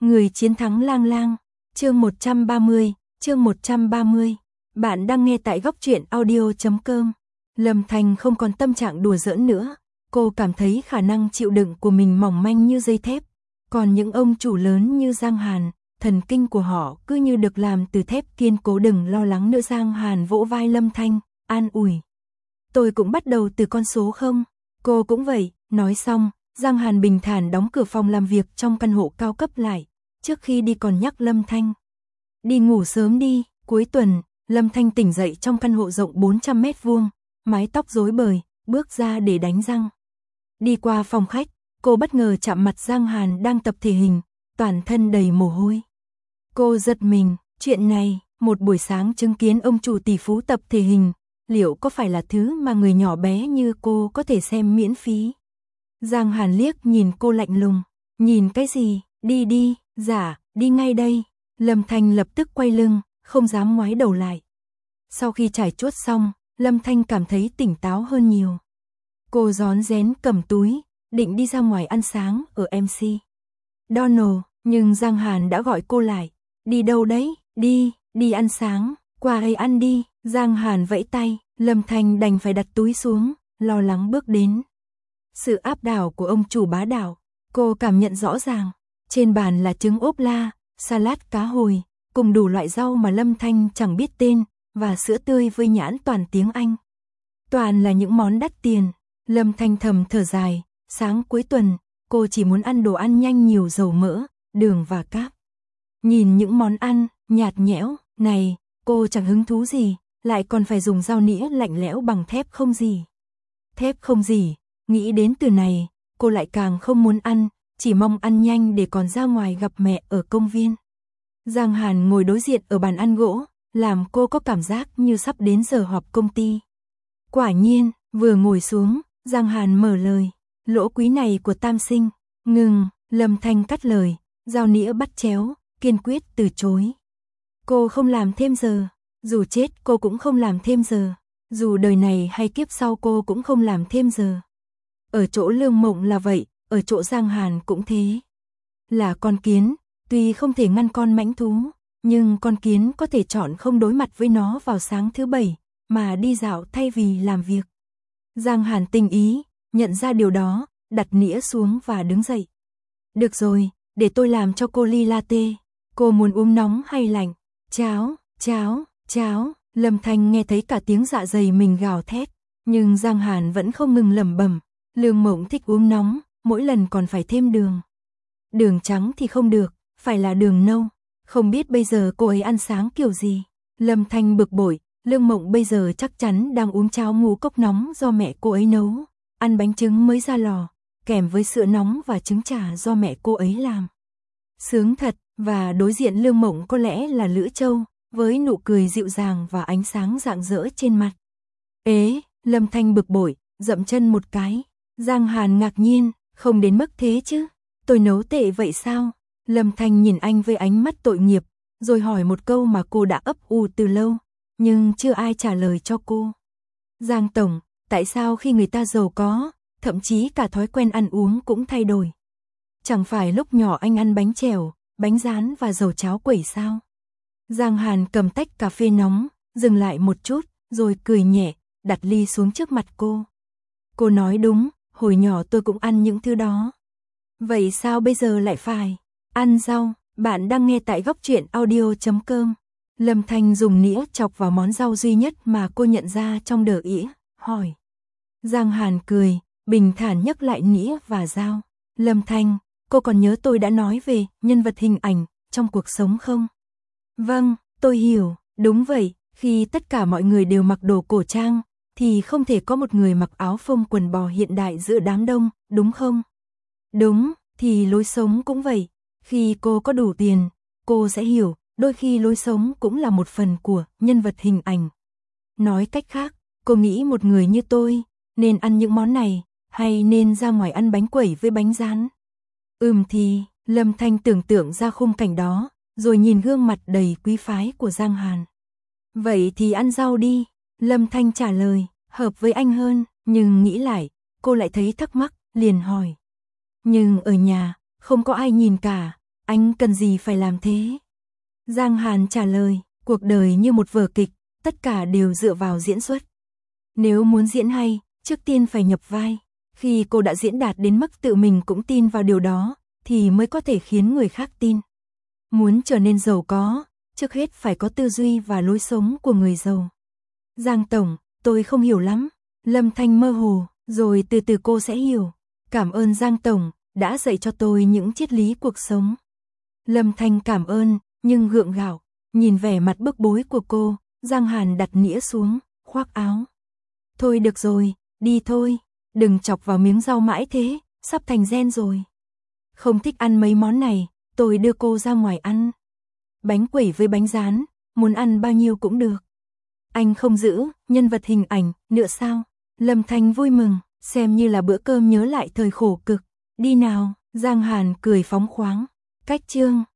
Người chiến thắng lang lang. Chương 130, chương 130. Bạn đang nghe tại góc truyện audio.com. Lâm Thanh không còn tâm trạng đùa giỡn nữa. Cô cảm thấy khả năng chịu đựng của mình mỏng manh như dây thép. Còn những ông chủ lớn như Giang Hàn, thần kinh của họ cứ như được làm từ thép kiên cố. Đừng lo lắng nữa. Giang Hàn vỗ vai Lâm Thanh, an ủi. Tôi cũng bắt đầu từ con số không? Cô cũng vậy. Nói xong, Giang Hàn bình thản đóng cửa phòng làm việc trong căn hộ cao cấp lại. Trước khi đi còn nhắc Lâm Thanh, đi ngủ sớm đi. Cuối tuần, Lâm Thanh tỉnh dậy trong căn hộ rộng 400 mét vuông, mái tóc rối bời, bước ra để đánh răng. Đi qua phòng khách, cô bất ngờ chạm mặt Giang Hàn đang tập thể hình, toàn thân đầy mồ hôi. Cô giật mình, chuyện này, một buổi sáng chứng kiến ông chủ tỷ phú tập thể hình, liệu có phải là thứ mà người nhỏ bé như cô có thể xem miễn phí? Giang Hàn liếc nhìn cô lạnh lùng, nhìn cái gì, đi đi, dạ, đi ngay đây. Lâm Thanh lập tức quay lưng, không dám ngoái đầu lại. Sau khi trải chuốt xong, Lâm Thanh cảm thấy tỉnh táo hơn nhiều. Cô rón rén cầm túi, định đi ra ngoài ăn sáng ở MC Donald, nhưng Giang Hàn đã gọi cô lại. Đi đâu đấy? Đi ăn sáng, qua đây ăn đi. Giang Hàn vẫy tay, Lâm Thanh đành phải đặt túi xuống, lo lắng bước đến. Sự áp đảo của ông chủ bá đạo, cô cảm nhận rõ ràng. Trên bàn là trứng ốp la, salad cá hồi, cùng đủ loại rau mà Lâm Thanh chẳng biết tên, và sữa tươi với nhãn toàn tiếng Anh. Toàn là những món đắt tiền. Lâm Thanh thầm thở dài, sáng cuối tuần, cô chỉ muốn ăn đồ ăn nhanh nhiều dầu mỡ, đường và cáp. Nhìn những món ăn nhạt nhẽo này, cô chẳng hứng thú gì, lại còn phải dùng dao nĩa lạnh lẽo bằng thép không gì. Thép không gì, nghĩ đến từ này, cô lại càng không muốn ăn, chỉ mong ăn nhanh để còn ra ngoài gặp mẹ ở công viên. Giang Hàn ngồi đối diện ở bàn ăn gỗ, làm cô có cảm giác như sắp đến giờ họp công ty. Quả nhiên, vừa ngồi xuống, Giang Hàn mở lời, lỗ quý này của Tam Sinh. Ngừng, Lâm Thanh cắt lời, dao nĩa bắt chéo, kiên quyết từ chối. Cô không làm thêm giờ, dù chết cô cũng không làm thêm giờ, dù đời này hay kiếp sau cô cũng không làm thêm giờ. Ở chỗ Lương Mộng là vậy, ở chỗ Giang Hàn cũng thế. Là con kiến, tuy không thể ngăn con mãnh thú, nhưng con kiến có thể chọn không đối mặt với nó vào sáng thứ Bảy, mà đi dạo thay vì làm việc. Giang Hàn tinh ý, nhận ra điều đó, đặt nĩa xuống và đứng dậy. Được rồi, để tôi làm cho cô ly latte. Cô muốn uống nóng hay lạnh? Cháo. Lâm Thanh nghe thấy cả tiếng dạ dày mình gào thét, nhưng Giang Hàn vẫn không ngừng lẩm bẩm. Lương Mộng thích uống nóng, mỗi lần còn phải thêm đường. Đường trắng thì không được, phải là đường nâu. Không biết bây giờ cô ấy ăn sáng kiểu gì. Lâm Thanh bực bội, Lương Mộng bây giờ chắc chắn đang uống cháo ngũ cốc nóng do mẹ cô ấy nấu, ăn bánh trứng mới ra lò, kèm với sữa nóng và trứng chả do mẹ cô ấy làm. Sướng thật, và đối diện Lương Mộng có lẽ là Lữ Châu, với nụ cười dịu dàng và ánh sáng rạng rỡ trên mặt. Ế, Lâm Thanh bực bội, dậm chân một cái. Giang Hàn ngạc nhiên, không đến mức thế chứ, tôi nấu tệ vậy sao? Lâm Thanh nhìn anh với ánh mắt tội nghiệp, rồi hỏi một câu mà cô đã ấp ủ từ lâu, nhưng chưa ai trả lời cho cô. Giang Tổng, tại sao khi người ta giàu có, thậm chí cả thói quen ăn uống cũng thay đổi? Chẳng phải lúc nhỏ anh ăn bánh chèo, bánh rán và dầu cháo quẩy sao? Giang Hàn cầm tách cà phê nóng, dừng lại một chút, rồi cười nhẹ, đặt ly xuống trước mặt cô. Cô nói đúng, hồi nhỏ tôi cũng ăn những thứ đó. Vậy sao bây giờ lại phải ăn rau? Bạn đang nghe tại góc truyện audio.com. Lâm Thanh dùng nĩa chọc vào món rau duy nhất mà cô nhận ra trong đờ ĩa, hỏi. Giang Hàn cười, bình thản nhấc lại nĩa và dao. Lâm Thanh, cô còn nhớ tôi đã nói về nhân vật hình ảnh trong cuộc sống không? Vâng, tôi hiểu, đúng vậy, khi tất cả mọi người đều mặc đồ cổ trang, thì không thể có một người mặc áo phông quần bò hiện đại giữa đám đông, đúng không? Đúng, thì lối sống cũng vậy. Khi cô có đủ tiền, cô sẽ hiểu, đôi khi lối sống cũng là một phần của nhân vật hình ảnh. Nói cách khác, cô nghĩ một người như tôi, nên ăn những món này, hay nên ra ngoài ăn bánh quẩy với bánh rán? Thì, Lâm Thanh tưởng tượng ra khung cảnh đó, rồi nhìn gương mặt đầy quý phái của Giang Hàn. Vậy thì ăn rau đi, Lâm Thanh trả lời, hợp với anh hơn, nhưng nghĩ lại, cô lại thấy thắc mắc, liền hỏi. Nhưng ở nhà, không có ai nhìn cả, Anh cần gì phải làm thế? Giang Hàn trả lời, cuộc đời như một vở kịch, tất cả đều dựa vào diễn xuất. Nếu muốn diễn hay, trước tiên phải nhập vai. Khi cô đã diễn đạt đến mức tự mình cũng tin vào điều đó, thì mới có thể khiến người khác tin. Muốn trở nên giàu có, trước hết phải có tư duy và lối sống của người giàu. Giang tổng, tôi không hiểu lắm. Lâm Thanh mơ hồ, rồi từ từ cô sẽ hiểu. Cảm ơn Giang tổng, đã dạy cho tôi những triết lý cuộc sống. Lâm Thanh cảm ơn, nhưng gượng gạo. Nhìn vẻ mặt bức bối của cô, Giang Hàn đặt nĩa xuống, khoác áo. Thôi được rồi, đi thôi. Đừng chọc vào miếng rau mãi thế, sắp thành gen rồi. Không thích ăn mấy món này, tôi đưa cô ra ngoài ăn. Bánh quẩy với bánh rán, muốn ăn bao nhiêu cũng được. Anh không giữ nhân vật hình ảnh nữa sao? Lâm Thanh vui mừng, xem như là bữa cơm nhớ lại thời khổ cực. Đi nào, Giang Hàn cười phóng khoáng. Cách chương